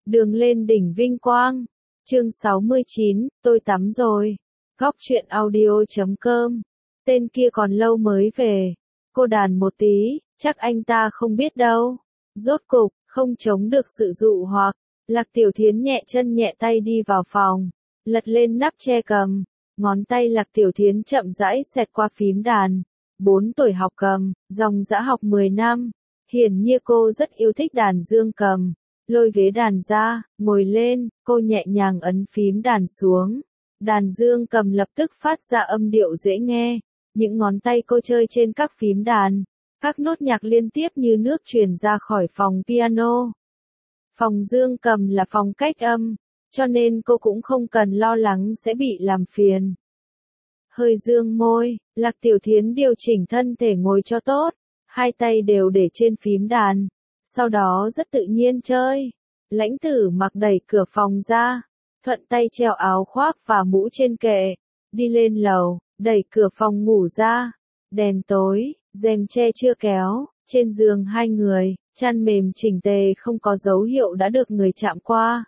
Đường lên đỉnh vinh quang. Chương 69, tôi tắm rồi. Góc truyện audio.com. Tên kia còn lâu mới về. Cô đàn một tí, chắc anh ta không biết đâu. Rốt cục, không chống được sự dụ hoặc, Lạc Tiểu Thiến nhẹ chân nhẹ tay đi vào phòng, lật lên nắp che cầm. Ngón tay Lạc Tiểu Thiến chậm rãi xẹt qua phím đàn. 4 tuổi học cầm, dòng dã học 10 năm. Hiển nhiên cô rất yêu thích đàn dương cầm. Lôi ghế đàn ra, ngồi lên, cô nhẹ nhàng ấn phím đàn xuống. Đàn dương cầm lập tức phát ra âm điệu dễ nghe. Những ngón tay cô chơi trên các phím đàn. Các nốt nhạc liên tiếp như nước truyền ra khỏi phòng piano. Phòng dương cầm là phòng cách âm, cho nên cô cũng không cần lo lắng sẽ bị làm phiền. Hơi dương môi, Lạc Tiểu Thiến điều chỉnh thân thể ngồi cho tốt, hai tay đều để trên phím đàn, sau đó rất tự nhiên chơi. Lãnh Tử Mặc đẩy cửa phòng ra, thuận tay treo áo khoác và mũ trên kệ, đi lên lầu, đẩy cửa phòng ngủ ra. Đèn tối, rèm che chưa kéo, trên giường hai người, chăn mềm chỉnh tề không có dấu hiệu đã được người chạm qua.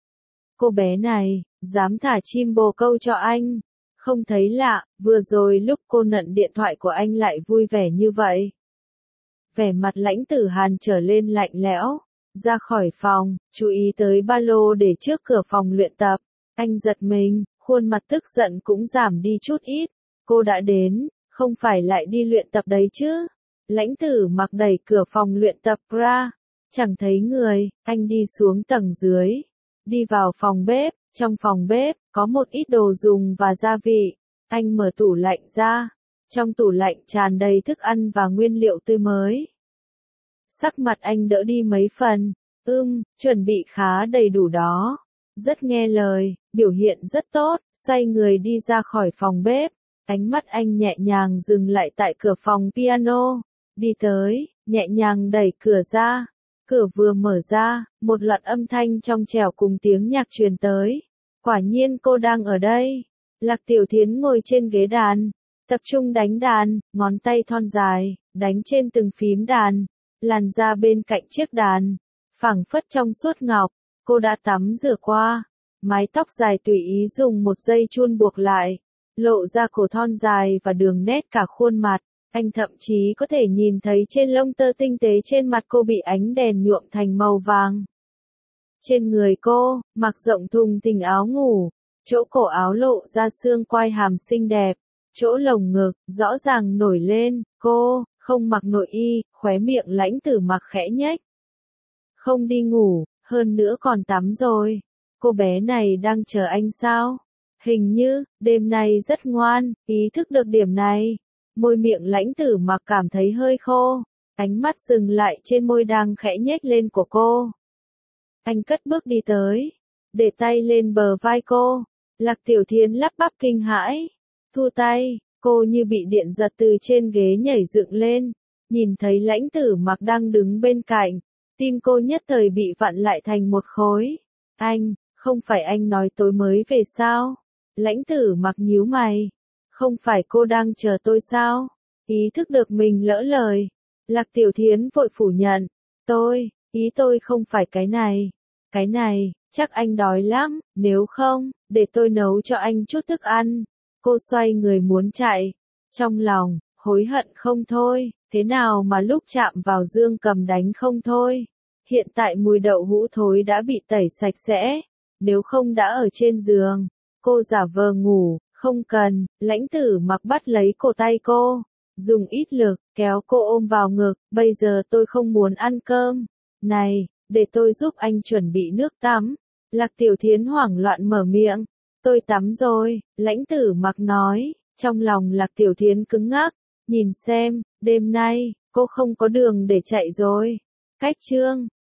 Cô bé này, dám thả chim bồ câu cho anh. Không thấy lạ, vừa rồi lúc cô nhận điện thoại của anh lại vui vẻ như vậy. Vẻ mặt Lãnh Tử Hàn trở lên lạnh lẽo, ra khỏi phòng, chú ý tới ba lô để trước cửa phòng luyện tập. Anh giật mình, khuôn mặt tức giận cũng giảm đi chút ít. Cô đã đến, không phải lại đi luyện tập đấy chứ? Lãnh Tử Mặc đẩy cửa phòng luyện tập ra, chẳng thấy người, anh đi xuống tầng dưới, đi vào phòng bếp. Trong phòng bếp, có một ít đồ dùng và gia vị. Anh mở tủ lạnh ra. Trong tủ lạnh tràn đầy thức ăn và nguyên liệu tươi mới. Sắc mặt anh đỡ đi mấy phần. Chuẩn bị khá đầy đủ đó. Rất nghe lời, biểu hiện rất tốt. Xoay người đi ra khỏi phòng bếp. Ánh mắt anh nhẹ nhàng dừng lại tại cửa phòng piano. Đi tới, nhẹ nhàng đẩy cửa ra. Cửa vừa mở ra, một loạt âm thanh trong trẻo cùng tiếng nhạc truyền tới. Quả nhiên cô đang ở đây. Lạc Tiểu Thiến ngồi trên ghế đàn, tập trung đánh đàn, ngón tay thon dài, đánh trên từng phím đàn, làn da bên cạnh chiếc đàn, phảng phất trong suốt ngọc. Cô đã tắm rửa qua, mái tóc dài tùy ý dùng một dây chun buộc lại, lộ ra cổ thon dài và đường nét cả khuôn mặt. Anh thậm chí có thể nhìn thấy trên lông tơ tinh tế trên mặt cô bị ánh đèn nhuộm thành màu vàng. Trên người cô, mặc rộng thùng thình áo ngủ, chỗ cổ áo lộ ra xương quai hàm xinh đẹp, chỗ lồng ngực, rõ ràng nổi lên. Cô, không mặc nội y, khóe miệng Lãnh Tử Mặc khẽ nhếch. Không đi ngủ, hơn nữa còn tắm rồi. Cô bé này đang chờ anh sao? Hình như, đêm nay rất ngoan, ý thức được điểm này. Môi miệng Lãnh Tử Mặc cảm thấy hơi khô, ánh mắt dừng lại trên môi đang khẽ nhếch lên của cô. Anh cất bước đi tới, để tay lên bờ vai cô. Lạc Tiểu Thiến lắp bắp kinh hãi, thu tay, cô như bị điện giật từ trên ghế nhảy dựng lên, nhìn thấy Lãnh Tử Mặc đang đứng bên cạnh, tim cô nhất thời bị vặn lại thành một khối. Anh, không phải anh nói tối mới về sao? Lãnh Tử Mặc nhíu mày, không phải cô đang chờ tôi sao? Ý thức được mình lỡ lời, Lạc Tiểu Thiến vội phủ nhận, ý tôi không phải cái này. Cái này, chắc anh đói lắm, nếu không, để tôi nấu cho anh chút thức ăn. Cô xoay người muốn chạy, trong lòng, hối hận không thôi, thế nào mà lúc chạm vào dương cầm đánh không thôi. Hiện tại mùi đậu hũ thối đã bị tẩy sạch sẽ, nếu không đã ở trên giường. Cô giả vờ ngủ, không cần. Lãnh Tử Mặc bắt lấy cổ tay cô, dùng ít lực, kéo cô ôm vào ngực. Bây giờ tôi không muốn ăn cơm. Này, để tôi giúp anh chuẩn bị nước tắm. Lạc Tiểu Thiến hoảng loạn mở miệng. Tôi tắm rồi, Lãnh Tử Mặc nói. Trong lòng Lạc Tiểu Thiến cứng ngắc. Nhìn xem, đêm nay, cô không có đường để chạy rồi. Cách chương